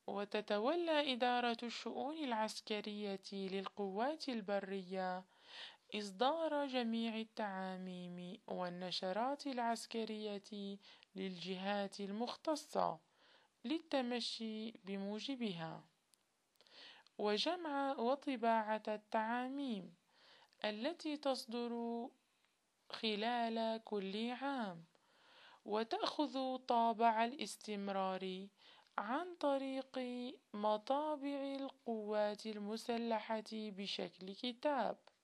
وتتولى إدارة الشؤون العسكرية للقوات البرية إصدار جميع التعاميم والنشرات العسكرية للجهات المختصة للتمشي بموجبها، وجمع وطباعة التعاميم التي تصدر خلال كل عام، وتأخذ طابع الاستمرار عن طريق مطابع القوات المسلحة بشكل كتاب.